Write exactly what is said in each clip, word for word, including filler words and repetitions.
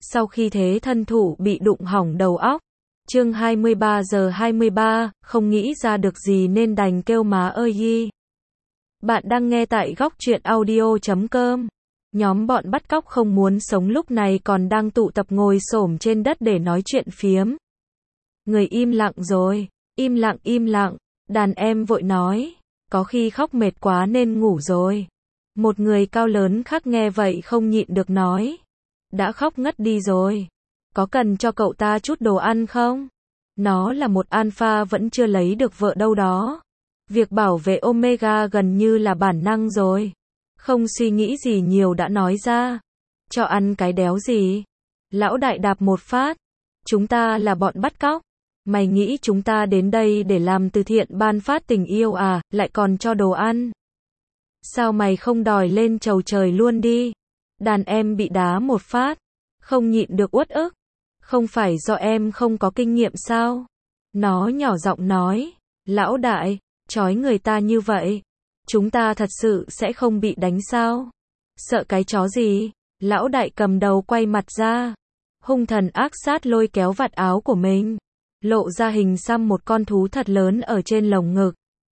sau khi thế thân thủ bị đụng hỏng đầu óc. Chương hai mươi ba giờ hai mươi ba, không nghĩ ra được gì nên đành kêu má ơi yi. Bạn đang nghe tại góc truyện audio chấm com. Nhóm bọn bắt cóc không muốn sống lúc này còn đang tụ tập ngồi xổm trên đất để nói chuyện phiếm. Người im lặng rồi, im lặng im lặng, đàn em vội nói, có khi khóc mệt quá nên ngủ rồi. Một người cao lớn khác nghe vậy không nhịn được nói, đã khóc ngất đi rồi, có cần cho cậu ta chút đồ ăn không? Nó là một alpha vẫn chưa lấy được vợ đâu đó. Việc bảo vệ Omega gần như là bản năng rồi. Không suy nghĩ gì nhiều đã nói ra. Cho ăn cái đéo gì? Lão đại đạp một phát. Chúng ta là bọn bắt cóc. Mày nghĩ chúng ta đến đây để làm từ thiện ban phát tình yêu à, lại còn cho đồ ăn? Sao mày không đòi lên chầu trời luôn đi? Đàn em bị đá một phát. Không nhịn được uất ức. Không phải do em không có kinh nghiệm sao? Nó nhỏ giọng nói. Lão đại, trói người ta như vậy. Chúng ta thật sự sẽ không bị đánh sao? Sợ cái chó gì? Lão đại cầm đầu quay mặt ra. Hung thần ác sát lôi kéo vạt áo của mình. Lộ ra hình xăm một con thú thật lớn ở trên lồng ngực.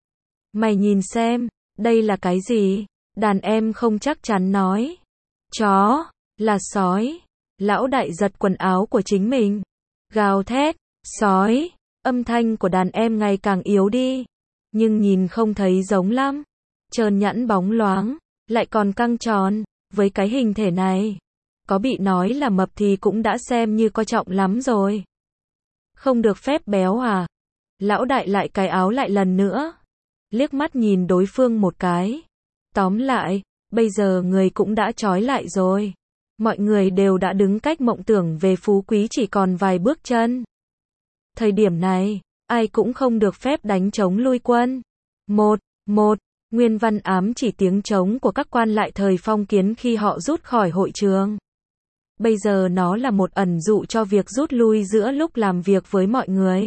Mày nhìn xem, đây là cái gì? Đàn em không chắc chắn nói. Chó, là sói. Lão đại giật quần áo của chính mình. Gào thét, sói. Âm thanh của đàn em ngày càng yếu đi. Nhưng nhìn không thấy giống lắm. Trơn nhẵn bóng loáng, lại còn căng tròn. Với cái hình thể này, có bị nói là mập thì cũng đã xem như coi trọng lắm rồi. Không được phép béo à? Lão đại lại cài áo lại lần nữa. Liếc mắt nhìn đối phương một cái. Tóm lại, bây giờ người cũng đã trói lại rồi. Mọi người đều đã đứng cách mộng tưởng về phú quý chỉ còn vài bước chân. Thời điểm này, ai cũng không được phép đánh trống lui quân. Một, một, nguyên văn ám chỉ tiếng trống của các quan lại thời phong kiến khi họ rút khỏi hội trường. Bây giờ nó là một ẩn dụ cho việc rút lui giữa lúc làm việc với mọi người.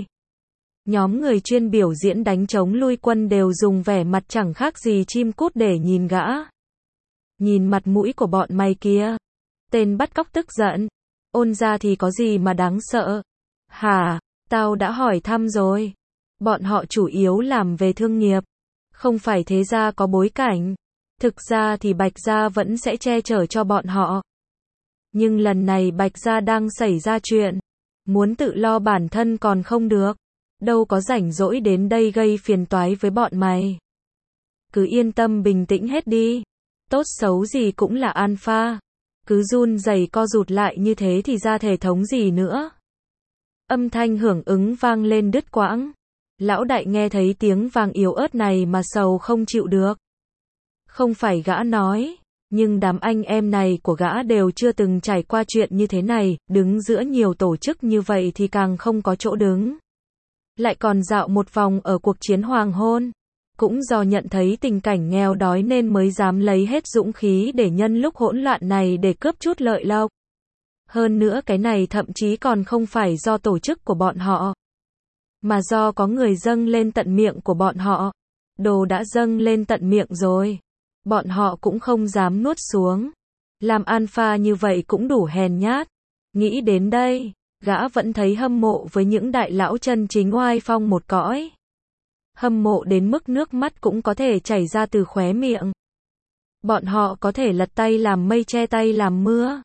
Nhóm người chuyên biểu diễn đánh trống lui quân đều dùng vẻ mặt chẳng khác gì chim cút để nhìn gã. Nhìn mặt mũi của bọn mày kia. Tên bắt cóc tức giận. Ôn ra thì có gì mà đáng sợ? Hả? Tao đã hỏi thăm rồi. Bọn họ chủ yếu làm về thương nghiệp. Không phải thế gia có bối cảnh. Thực ra thì Bạch Gia vẫn sẽ che chở cho bọn họ. Nhưng lần này Bạch Gia đang xảy ra chuyện. Muốn tự lo bản thân còn không được. Đâu có rảnh rỗi đến đây gây phiền toái với bọn mày. Cứ yên tâm bình tĩnh hết đi. Tốt xấu gì cũng là alpha. Cứ run rẩy co rụt lại như thế thì ra thể thống gì nữa. Âm thanh hưởng ứng vang lên đứt quãng. Lão đại nghe thấy tiếng vang yếu ớt này mà sầu không chịu được. Không phải gã nói, nhưng đám anh em này của gã đều chưa từng trải qua chuyện như thế này, đứng giữa nhiều tổ chức như vậy thì càng không có chỗ đứng. Lại còn dạo một vòng ở cuộc chiến hoàng hôn. Cũng do nhận thấy tình cảnh nghèo đói nên mới dám lấy hết dũng khí để nhân lúc hỗn loạn này để cướp chút lợi lộc. Hơn nữa cái này thậm chí còn không phải do tổ chức của bọn họ. Mà do có người dâng lên tận miệng của bọn họ. Đồ đã dâng lên tận miệng rồi. Bọn họ cũng không dám nuốt xuống. Làm alpha như vậy cũng đủ hèn nhát. Nghĩ đến đây, gã vẫn thấy hâm mộ với những đại lão chân chính oai phong một cõi. Hâm mộ đến mức nước mắt cũng có thể chảy ra từ khóe miệng. Bọn họ có thể lật tay làm mây che tay làm mưa.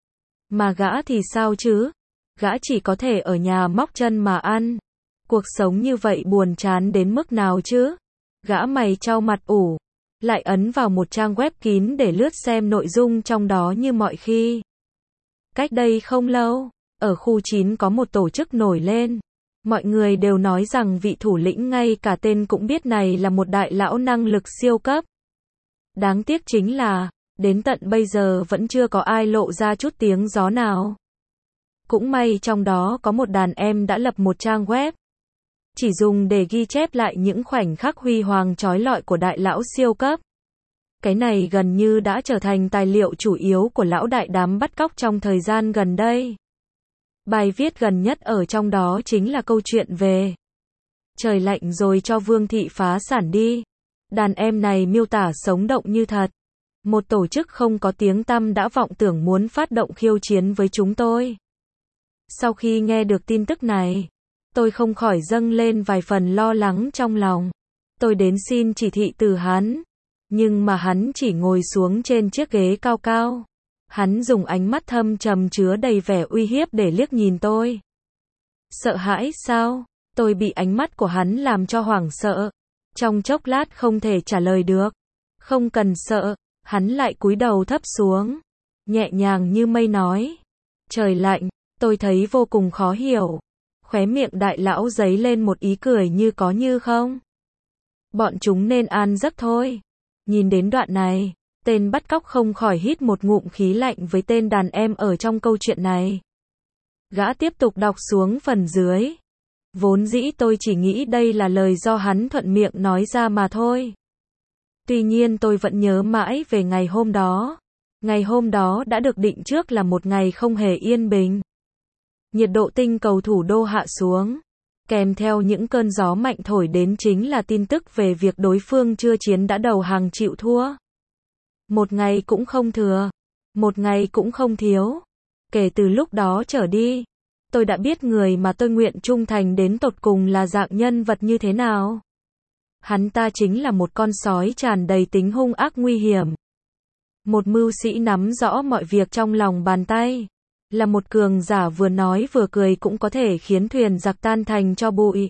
Mà gã thì sao chứ? Gã chỉ có thể ở nhà móc chân mà ăn. Cuộc sống như vậy buồn chán đến mức nào chứ? Gã mày trao mặt ủ. Lại ấn vào một trang web kín để lướt xem nội dung trong đó như mọi khi. Cách đây không lâu, ở khu chín có một tổ chức nổi lên. Mọi người đều nói rằng vị thủ lĩnh ngay cả tên cũng biết này là một đại lão năng lực siêu cấp. Đáng tiếc chính là, đến tận bây giờ vẫn chưa có ai lộ ra chút tiếng gió nào. Cũng may trong đó có một đàn em đã lập một trang web. Chỉ dùng để ghi chép lại những khoảnh khắc huy hoàng chói lọi của đại lão siêu cấp. Cái này gần như đã trở thành tài liệu chủ yếu của lão đại đám bắt cóc trong thời gian gần đây. Bài viết gần nhất ở trong đó chính là câu chuyện về trời lạnh rồi cho Vương thị phá sản đi. Đàn em này miêu tả sống động như thật. Một tổ chức không có tiếng tăm đã vọng tưởng muốn phát động khiêu chiến với chúng tôi. Sau khi nghe được tin tức này, tôi không khỏi dâng lên vài phần lo lắng trong lòng. Tôi đến xin chỉ thị từ hắn, nhưng mà hắn chỉ ngồi xuống trên chiếc ghế cao cao. Hắn dùng ánh mắt thâm trầm chứa đầy vẻ uy hiếp để liếc nhìn tôi. Sợ hãi sao? Tôi bị ánh mắt của hắn làm cho hoảng sợ. Trong chốc lát không thể trả lời được. Không cần sợ, hắn lại cúi đầu thấp xuống. Nhẹ nhàng như mây nói. Trời lạnh, tôi thấy vô cùng khó hiểu. Khóe miệng đại lão giấy lên một ý cười như có như không. Bọn chúng nên an giấc thôi. Nhìn đến đoạn này, tên bắt cóc không khỏi hít một ngụm khí lạnh với tên đàn em ở trong câu chuyện này. Gã tiếp tục đọc xuống phần dưới. Vốn dĩ tôi chỉ nghĩ đây là lời do hắn thuận miệng nói ra mà thôi. Tuy nhiên tôi vẫn nhớ mãi về ngày hôm đó. Ngày hôm đó đã được định trước là một ngày không hề yên bình. Nhiệt độ tinh cầu thủ đô hạ xuống. Kèm theo những cơn gió mạnh thổi đến chính là tin tức về việc đối phương chưa chiến đã đầu hàng chịu thua. Một ngày cũng không thừa. Một ngày cũng không thiếu. Kể từ lúc đó trở đi, tôi đã biết người mà tôi nguyện trung thành đến tột cùng là dạng nhân vật như thế nào. Hắn ta chính là một con sói tràn đầy tính hung ác nguy hiểm. Một mưu sĩ nắm rõ mọi việc trong lòng bàn tay. Là một cường giả vừa nói vừa cười cũng có thể khiến thuyền giặc tan thành tro bụi.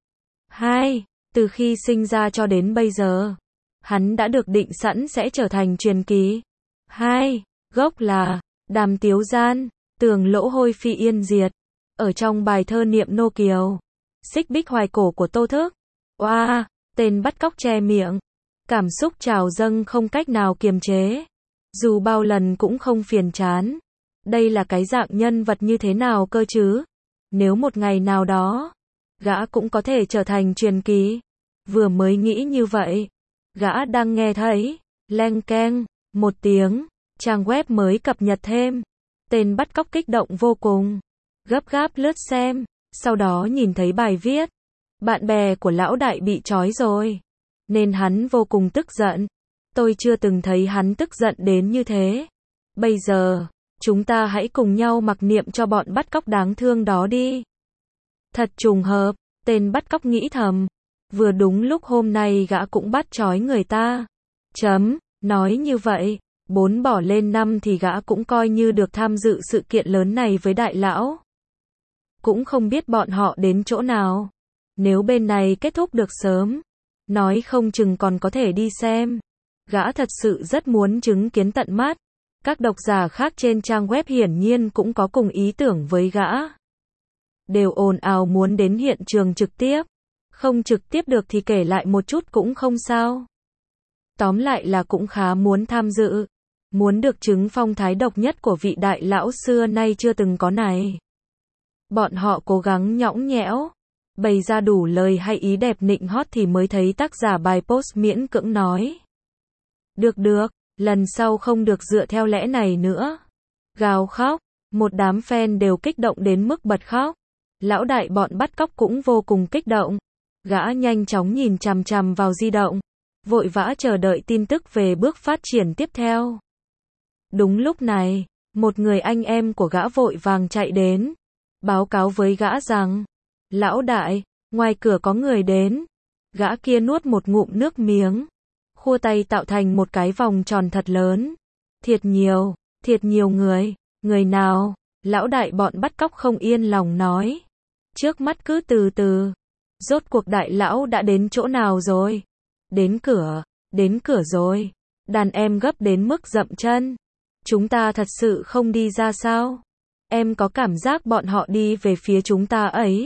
Hai, từ khi sinh ra cho đến bây giờ, hắn đã được định sẵn sẽ trở thành truyền kỳ. Hai, gốc là Đàm Tiếu Gian, tường lỗ hôi phi yên diệt. Ở trong bài thơ Niệm Nô Kiều, xích bích hoài cổ của Tô Thức. Oa, wow, tên bắt cóc che miệng. Cảm xúc trào dâng không cách nào kiềm chế. Dù bao lần cũng không phiền chán. Đây là cái dạng nhân vật như thế nào cơ chứ? Nếu một ngày nào đó, gã cũng có thể trở thành truyền kỳ. Vừa mới nghĩ như vậy, gã đang nghe thấy, leng keng, một tiếng, trang web mới cập nhật thêm. Tên bắt cóc kích động vô cùng, gấp gáp lướt xem, sau đó nhìn thấy bài viết. Bạn bè của lão đại bị trói rồi, nên hắn vô cùng tức giận. Tôi chưa từng thấy hắn tức giận đến như thế. Bây giờ, chúng ta hãy cùng nhau mặc niệm cho bọn bắt cóc đáng thương đó đi. Thật trùng hợp, tên bắt cóc nghĩ thầm. Vừa đúng lúc hôm nay gã cũng bắt trói người ta. Chấm, nói như vậy, bốn bỏ lên năm thì gã cũng coi như được tham dự sự kiện lớn này với đại lão. Cũng không biết bọn họ đến chỗ nào. Nếu bên này kết thúc được sớm, nói không chừng còn có thể đi xem. Gã thật sự rất muốn chứng kiến tận mắt. Các độc giả khác trên trang web hiển nhiên cũng có cùng ý tưởng với gã. Đều ồn ào muốn đến hiện trường trực tiếp. Không trực tiếp được thì kể lại một chút cũng không sao. Tóm lại là cũng khá muốn tham dự. Muốn được chứng phong thái độc nhất của vị đại lão xưa nay chưa từng có này. Bọn họ cố gắng nhõng nhẽo, bày ra đủ lời hay ý đẹp nịnh hót thì mới thấy tác giả bài post miễn cưỡng nói. Được được, lần sau không được dựa theo lẽ này nữa. Gào khóc, một đám fan đều kích động đến mức bật khóc. Lão đại bọn bắt cóc cũng vô cùng kích động. Gã nhanh chóng nhìn chằm chằm vào di động, vội vã chờ đợi tin tức về bước phát triển tiếp theo. Đúng lúc này, một người anh em của gã vội vàng chạy đến, báo cáo với gã rằng, lão đại, ngoài cửa có người đến. Gã kia nuốt một ngụm nước miếng, khua tay tạo thành một cái vòng tròn thật lớn. Thiệt nhiều, thiệt nhiều người, người nào? Lão đại bọn bắt cóc không yên lòng nói. Trước mắt cứ từ từ. Rốt cuộc đại lão đã đến chỗ nào rồi? Đến cửa, đến cửa rồi. Đàn em gấp đến mức dậm chân. Chúng ta thật sự không đi ra sao? Em có cảm giác bọn họ đi về phía chúng ta ấy.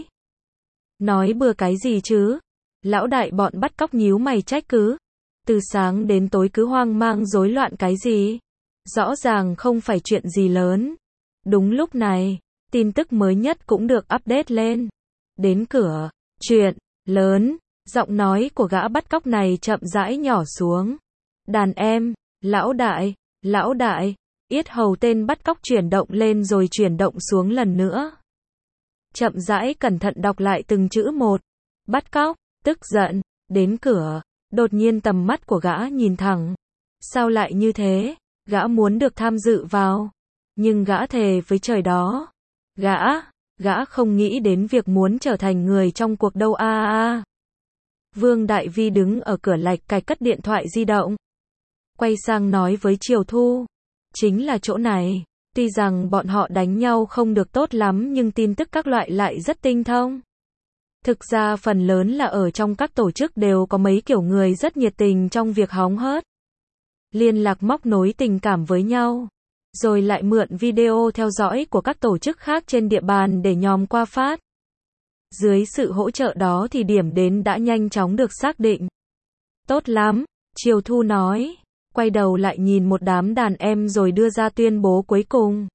Nói bừa cái gì chứ? Lão đại bọn bắt cóc nhíu mày trách cứ. Từ sáng đến tối cứ hoang mang rối loạn cái gì? Rõ ràng không phải chuyện gì lớn. Đúng lúc này, tin tức mới nhất cũng được update lên. Đến cửa, chuyện lớn, giọng nói của gã bắt cóc này chậm rãi nhỏ xuống. Đàn em, lão đại, lão đại, yết hầu tên bắt cóc chuyển động lên rồi chuyển động xuống lần nữa. Chậm rãi cẩn thận đọc lại từng chữ một. Bắt cóc, tức giận, đến cửa, đột nhiên tầm mắt của gã nhìn thẳng. Sao lại như thế? Gã muốn được tham dự vào. Nhưng gã thề với trời đó. Gã, gã không nghĩ đến việc muốn trở thành người trong cuộc đâu a a a. Vương Đại Vi đứng ở cửa lạch cạch cất điện thoại di động. Quay sang nói với Triều Thu. Chính là chỗ này. Tuy rằng bọn họ đánh nhau không được tốt lắm nhưng tin tức các loại lại rất tinh thông. Thực ra phần lớn là ở trong các tổ chức đều có mấy kiểu người rất nhiệt tình trong việc hóng hớt. Liên lạc móc nối tình cảm với nhau. Rồi lại mượn video theo dõi của các tổ chức khác trên địa bàn để nhòm qua phát. Dưới sự hỗ trợ đó thì điểm đến đã nhanh chóng được xác định. Tốt lắm, Triều Thu nói. Quay đầu lại nhìn một đám đàn em rồi đưa ra tuyên bố cuối cùng.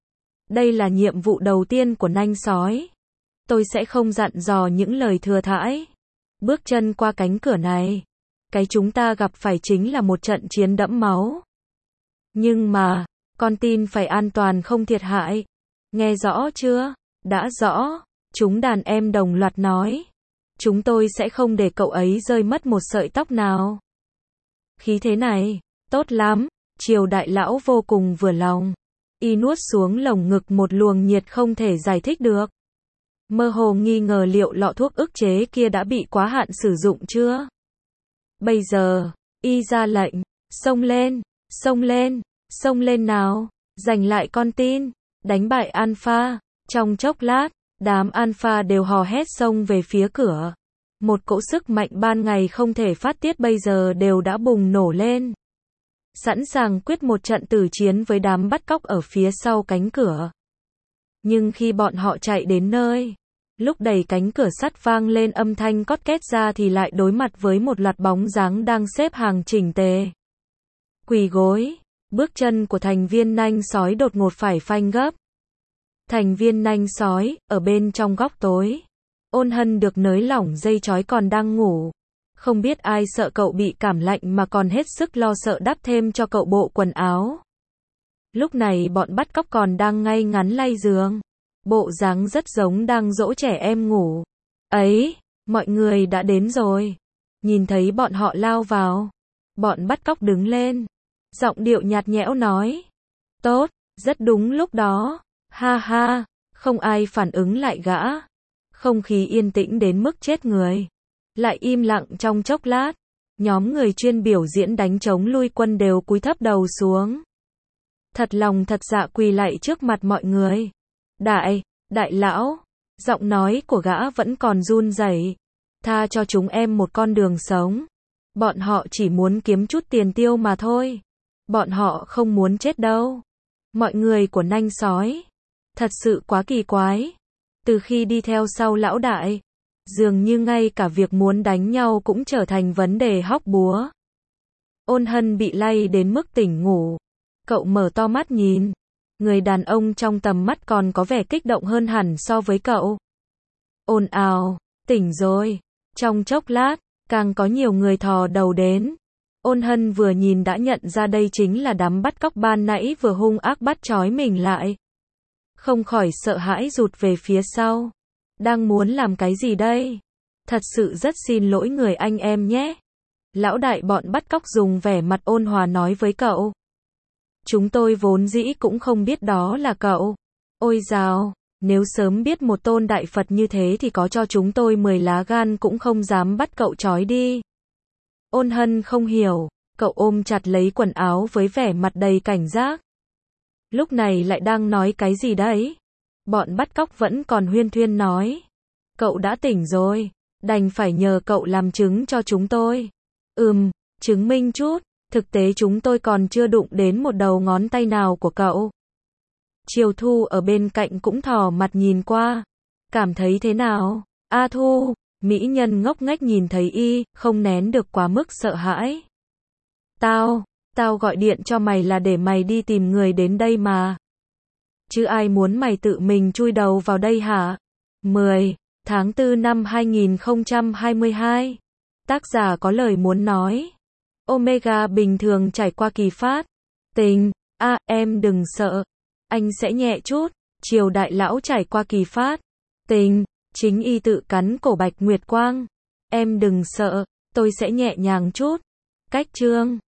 Đây là nhiệm vụ đầu tiên của nanh sói. Tôi sẽ không dặn dò những lời thừa thãi. Bước chân qua cánh cửa này. Cái chúng ta gặp phải chính là một trận chiến đẫm máu. Nhưng mà, con tin phải an toàn không thiệt hại. Nghe rõ chưa? Đã rõ. Chúng đàn em đồng loạt nói. Chúng tôi sẽ không để cậu ấy rơi mất một sợi tóc nào. Khí thế này, tốt lắm. Triều đại lão vô cùng vừa lòng. Y nuốt xuống lồng ngực một luồng nhiệt không thể giải thích được. Mơ hồ nghi ngờ liệu lọ thuốc ức chế kia đã bị quá hạn sử dụng chưa? Bây giờ, y ra lệnh, xông lên, xông lên, xông lên nào, giành lại con tin, đánh bại Alpha. Trong chốc lát, đám Alpha đều hò hét xông về phía cửa. Một cỗ sức mạnh ban ngày không thể phát tiết bây giờ đều đã bùng nổ lên. Sẵn sàng quyết một trận tử chiến với đám bắt cóc ở phía sau cánh cửa. Nhưng khi bọn họ chạy đến nơi, lúc đẩy cánh cửa sắt vang lên âm thanh cót két ra thì lại đối mặt với một loạt bóng dáng đang xếp hàng chỉnh tề. Quỳ gối, bước chân của thành viên nanh sói đột ngột phải phanh gấp. Thành viên nanh sói, ở bên trong góc tối. Ôn Hân được nới lỏng dây trói còn đang ngủ. Không biết ai sợ cậu bị cảm lạnh mà còn hết sức lo sợ đắp thêm cho cậu bộ quần áo. Lúc này bọn bắt cóc còn đang ngay ngắn lay giường. Bộ dáng rất giống đang dỗ trẻ em ngủ. Ấy, mọi người đã đến rồi. Nhìn thấy bọn họ lao vào. Bọn bắt cóc đứng lên. Giọng điệu nhạt nhẽo nói. Tốt, rất đúng lúc đó. Ha ha, không ai phản ứng lại gã. Không khí yên tĩnh đến mức chết người. Lại im lặng trong chốc lát. Nhóm người chuyên biểu diễn đánh chống lui quân đều cúi thấp đầu xuống. Thật lòng thật dạ quỳ lạy trước mặt mọi người. Đại, đại lão, giọng nói của gã vẫn còn run rẩy. Tha cho chúng em một con đường sống. Bọn họ chỉ muốn kiếm chút tiền tiêu mà thôi. Bọn họ không muốn chết đâu. Mọi người của nanh sói. Thật sự quá kỳ quái. Từ khi đi theo sau lão đại, dường như ngay cả việc muốn đánh nhau cũng trở thành vấn đề hóc búa. Ôn Hân bị lay đến mức tỉnh ngủ. Cậu mở to mắt nhìn. Người đàn ông trong tầm mắt còn có vẻ kích động hơn hẳn so với cậu. Ồn ào, tỉnh rồi. Trong chốc lát, càng có nhiều người thò đầu đến. Ôn Hân vừa nhìn đã nhận ra đây chính là đám bắt cóc ban nãy vừa hung ác bắt trói mình lại. Không khỏi sợ hãi rụt về phía sau. Đang muốn làm cái gì đây? Thật sự rất xin lỗi người anh em nhé. Lão đại bọn bắt cóc dùng vẻ mặt ôn hòa nói với cậu. Chúng tôi vốn dĩ cũng không biết đó là cậu. Ôi dào, nếu sớm biết một tôn đại Phật như thế thì có cho chúng tôi mười lá gan cũng không dám bắt cậu trói đi. Ôn Hân không hiểu, cậu ôm chặt lấy quần áo với vẻ mặt đầy cảnh giác. Lúc này lại đang nói cái gì đấy? Bọn bắt cóc vẫn còn huyên thuyên nói. Cậu đã tỉnh rồi, đành phải nhờ cậu làm chứng cho chúng tôi. Ừm, chứng minh chút, thực tế chúng tôi còn chưa đụng đến một đầu ngón tay nào của cậu. Triều Thu ở bên cạnh cũng thò mặt nhìn qua. Cảm thấy thế nào? A Thu, mỹ nhân ngốc nghếch nhìn thấy y, không nén được quá mức sợ hãi. Tao, tao gọi điện cho mày là để mày đi tìm người đến đây mà. Chứ ai muốn mày tự mình chui đầu vào đây hả? mười tháng tư năm hai nghìn không trăm hai mươi hai. Tác giả có lời muốn nói. Omega bình thường trải qua kỳ phát. Tình, a à, em đừng sợ. Anh sẽ nhẹ chút. Triều đại lão trải qua kỳ phát. Tình, chính y tự cắn cổ Bạch Nguyệt Quang. Em đừng sợ, tôi sẽ nhẹ nhàng chút. Cách chương